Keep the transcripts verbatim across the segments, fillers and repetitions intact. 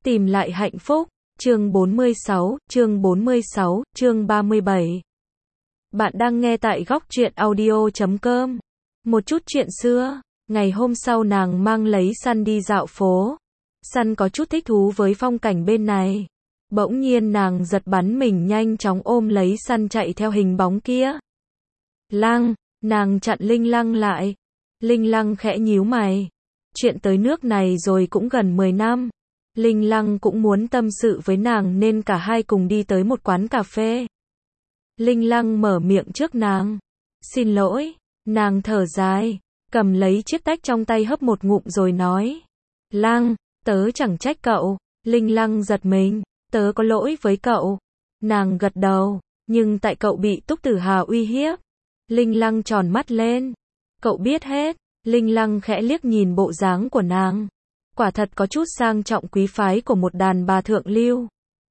Tìm lại hạnh phúc, chương bốn mươi sáu, chương bốn mươi sáu, chương ba mươi bảy. Bạn đang nghe tại góc truyện audio chấm com. Một chút chuyện xưa, ngày hôm sau nàng mang lấy Sun đi dạo phố. Sun có chút thích thú với phong cảnh bên này. Bỗng nhiên nàng giật bắn mình nhanh chóng ôm lấy Sun chạy theo hình bóng kia. Lăng, nàng chặn Linh Lăng lại. Linh Lăng khẽ nhíu mày. Chuyện tới nước này rồi cũng gần mười năm. Linh Lăng cũng muốn tâm sự với nàng nên cả hai cùng đi tới một quán cà phê. Linh Lăng mở miệng trước nàng. Xin lỗi, nàng thở dài, cầm lấy chiếc tách trong tay hấp một ngụm rồi nói. Lăng, tớ chẳng trách cậu. Linh Lăng giật mình, tớ có lỗi với cậu. Nàng gật đầu, nhưng tại cậu bị Túc Tử Hà uy hiếp. Linh Lăng tròn mắt lên. Cậu biết hết. Linh Lăng khẽ liếc nhìn bộ dáng của nàng. Quả thật có chút sang trọng quý phái của một đàn bà thượng lưu.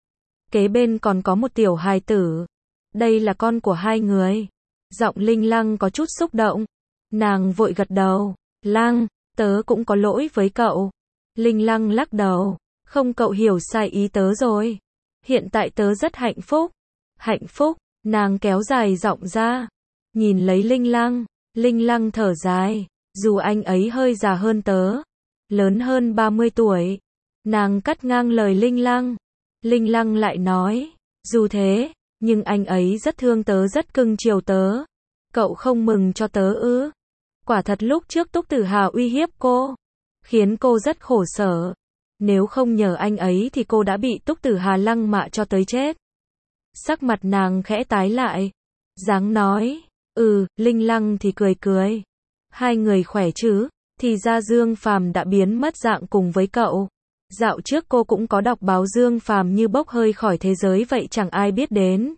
Kế bên còn có một tiểu hài tử. Đây là con của hai người. Giọng Linh Lăng có chút xúc động. Nàng vội gật đầu. Lăng, tớ cũng có lỗi với cậu. Linh Lăng lắc đầu. Không, cậu hiểu sai ý tớ rồi. Hiện tại tớ rất hạnh phúc. Hạnh phúc, nàng kéo dài giọng ra. Nhìn lấy Linh Lăng. Linh Lăng thở dài. Dù anh ấy hơi già hơn tớ. Lớn hơn ba mươi tuổi. Nàng cắt ngang lời Linh Lăng. Linh Lăng lại nói. Dù thế, nhưng anh ấy rất thương tớ, rất cưng chiều tớ. Cậu không mừng cho tớ ư? Quả thật lúc trước Túc Tử Hà uy hiếp cô. Khiến cô rất khổ sở. Nếu không nhờ anh ấy thì cô đã bị Túc Tử Hà lăng mạ cho tới chết. Sắc mặt nàng khẽ tái lại. Dáng nói. Ừ, Linh Lăng thì cười cười. Hai người khỏe chứ? Thì ra Dương Phàm đã biến mất dạng cùng với cậu. Dạo trước cô cũng có đọc báo Dương Phàm như bốc hơi khỏi thế giới vậy chẳng ai biết đến.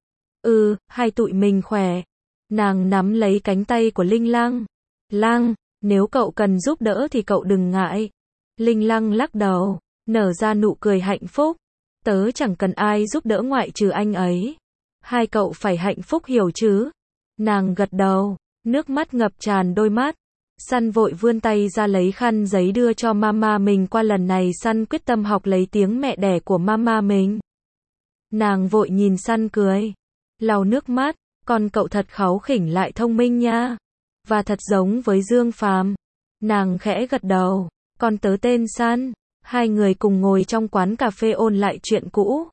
Ừ, hai tụi mình khỏe. Nàng nắm lấy cánh tay của Linh Lăng. Lăng, nếu cậu cần giúp đỡ thì cậu đừng ngại. Linh Lăng lắc đầu, nở ra nụ cười hạnh phúc. Tớ chẳng cần ai giúp đỡ ngoại trừ anh ấy. Hai cậu phải hạnh phúc hiểu chứ? Nàng gật đầu, nước mắt ngập tràn đôi mắt. Sun vội vươn tay ra lấy khăn giấy đưa cho mama mình, qua lần này Sun quyết tâm học lấy tiếng mẹ đẻ của mama mình. Nàng vội nhìn Sun cười, lau nước mắt, con cậu thật kháu khỉnh lại thông minh nha, và thật giống với Dương Phàm. Nàng khẽ gật đầu, con tớ tên Sun. Hai người cùng ngồi trong quán cà phê ôn lại chuyện cũ.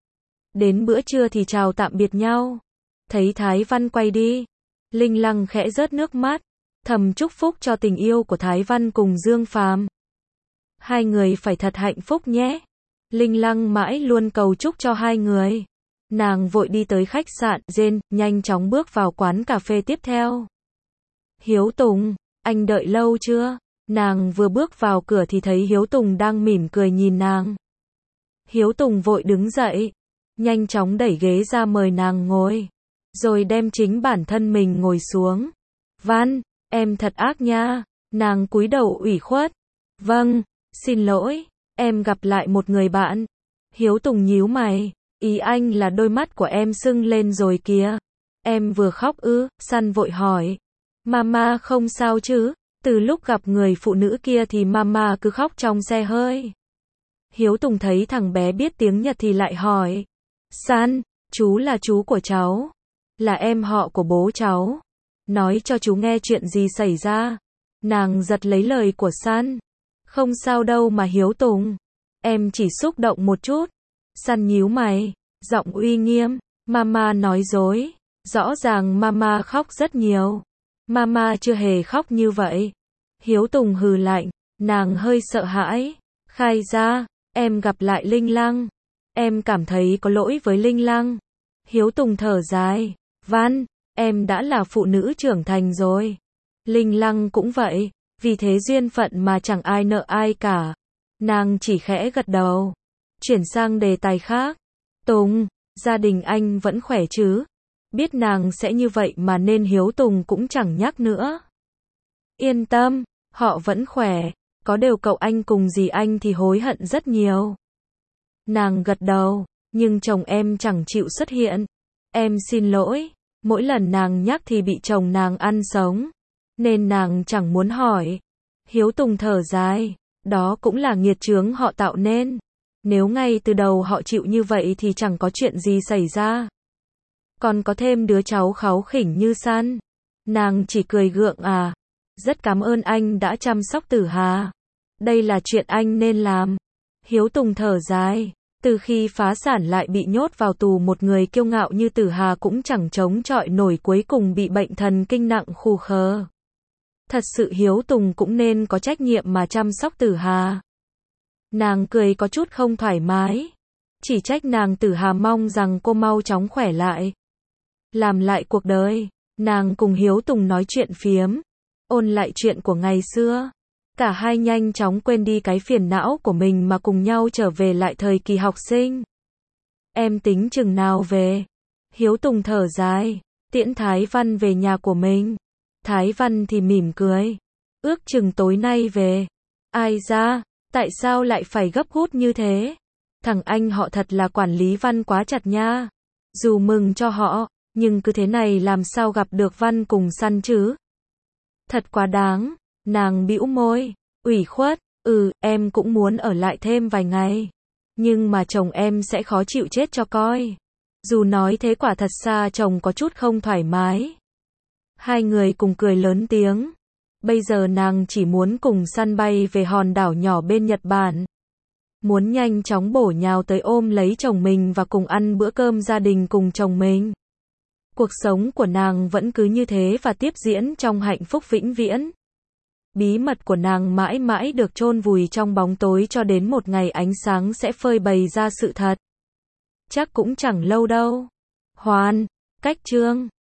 Đến bữa trưa thì chào tạm biệt nhau. Thấy Thái Văn quay đi, Linh Lăng khẽ rớt nước mắt. Thầm chúc phúc cho tình yêu của Thái Văn cùng Dương Phàm. Hai người phải thật hạnh phúc nhé. Linh Lăng mãi luôn cầu chúc cho hai người. Nàng vội đi tới khách sạn Zen, nhanh chóng bước vào quán cà phê tiếp theo. Hiếu Tùng, anh đợi lâu chưa? Nàng vừa bước vào cửa thì thấy Hiếu Tùng đang mỉm cười nhìn nàng. Hiếu Tùng vội đứng dậy, nhanh chóng đẩy ghế ra mời nàng ngồi, rồi đem chính bản thân mình ngồi xuống. Văn, em thật ác nha. Nàng cúi đầu ủy khuất. Vâng, xin lỗi, em gặp lại một người bạn. Hiếu Tùng nhíu mày, ý anh là đôi mắt của em sưng lên rồi kìa. Em vừa khóc ư? Sun vội hỏi. Mama không sao chứ? Từ lúc gặp người phụ nữ kia thì mama cứ khóc trong xe hơi. Hiếu Tùng thấy thằng bé biết tiếng Nhật thì lại hỏi. Sun, chú là chú của cháu. Là em họ của bố cháu. Nói cho chú nghe chuyện gì xảy ra. Nàng giật lấy lời của Sun. Không sao đâu mà Hiếu Tùng. Em chỉ xúc động một chút. Sun nhíu mày, giọng uy nghiêm. Mama nói dối. Rõ ràng mama khóc rất nhiều. Mama chưa hề khóc như vậy. Hiếu Tùng hừ lạnh. Nàng hơi sợ hãi. Khai ra, em gặp lại Linh Lăng. Em cảm thấy có lỗi với Linh Lăng. Hiếu Tùng thở dài. Văn, em đã là phụ nữ trưởng thành rồi. Linh Lăng cũng vậy, vì thế duyên phận mà chẳng ai nợ ai cả. Nàng chỉ khẽ gật đầu. Chuyển sang đề tài khác. Tùng, gia đình anh vẫn khỏe chứ? Biết nàng sẽ như vậy mà nên Hiếu Tùng cũng chẳng nhắc nữa. Yên tâm, họ vẫn khỏe. Có điều cậu anh cùng dì anh thì hối hận rất nhiều. Nàng gật đầu, nhưng chồng em chẳng chịu xuất hiện. Em xin lỗi. Mỗi lần nàng nhắc thì bị chồng nàng ăn sống, nên nàng chẳng muốn hỏi. Hiếu Tùng thở dài, đó cũng là nghiệt chướng họ tạo nên. Nếu ngay từ đầu họ chịu như vậy thì chẳng có chuyện gì xảy ra. Còn có thêm đứa cháu kháu khỉnh như San. Nàng chỉ cười gượng à. Rất cảm ơn anh đã chăm sóc Tử Hà. Đây là chuyện anh nên làm. Hiếu Tùng thở dài. Từ khi phá sản lại bị nhốt vào tù, một người kiêu ngạo như Tử Hà cũng chẳng chống chọi nổi, cuối cùng bị bệnh thần kinh nặng khù khờ. Thật sự Hiếu Tùng cũng nên có trách nhiệm mà chăm sóc Tử Hà. Nàng cười có chút không thoải mái. Chỉ trách nàng Tử Hà mong rằng cô mau chóng khỏe lại. Làm lại cuộc đời. Nàng cùng Hiếu Tùng nói chuyện phiếm. Ôn lại chuyện của ngày xưa. Cả hai nhanh chóng quên đi cái phiền não của mình mà cùng nhau trở về lại thời kỳ học sinh. Em tính chừng nào về? Hiếu Tùng thở dài. Tiễn Thái Văn về nhà của mình. Thái Văn thì mỉm cười. Ước chừng tối nay về. Ai ra? Tại sao lại phải gấp gút như thế? Thằng anh họ thật là quản lý Văn quá chặt nha. Dù mừng cho họ, nhưng cứ thế này làm sao gặp được Văn cùng Săn chứ? Thật quá đáng. Nàng bĩu môi. Ủy khuất. Ừ, em cũng muốn ở lại thêm vài ngày. Nhưng mà chồng em sẽ khó chịu chết cho coi. Dù nói thế quả thật xa chồng có chút không thoải mái. Hai người cùng cười lớn tiếng. Bây giờ nàng chỉ muốn cùng Săn bay về hòn đảo nhỏ bên Nhật Bản. Muốn nhanh chóng bổ nhào tới ôm lấy chồng mình và cùng ăn bữa cơm gia đình cùng chồng mình. Cuộc sống của nàng vẫn cứ như thế và tiếp diễn trong hạnh phúc vĩnh viễn. Bí mật của nàng mãi mãi được chôn vùi trong bóng tối cho đến một ngày ánh sáng sẽ phơi bày ra sự thật. Chắc cũng chẳng lâu đâu. Hoàn, cách chương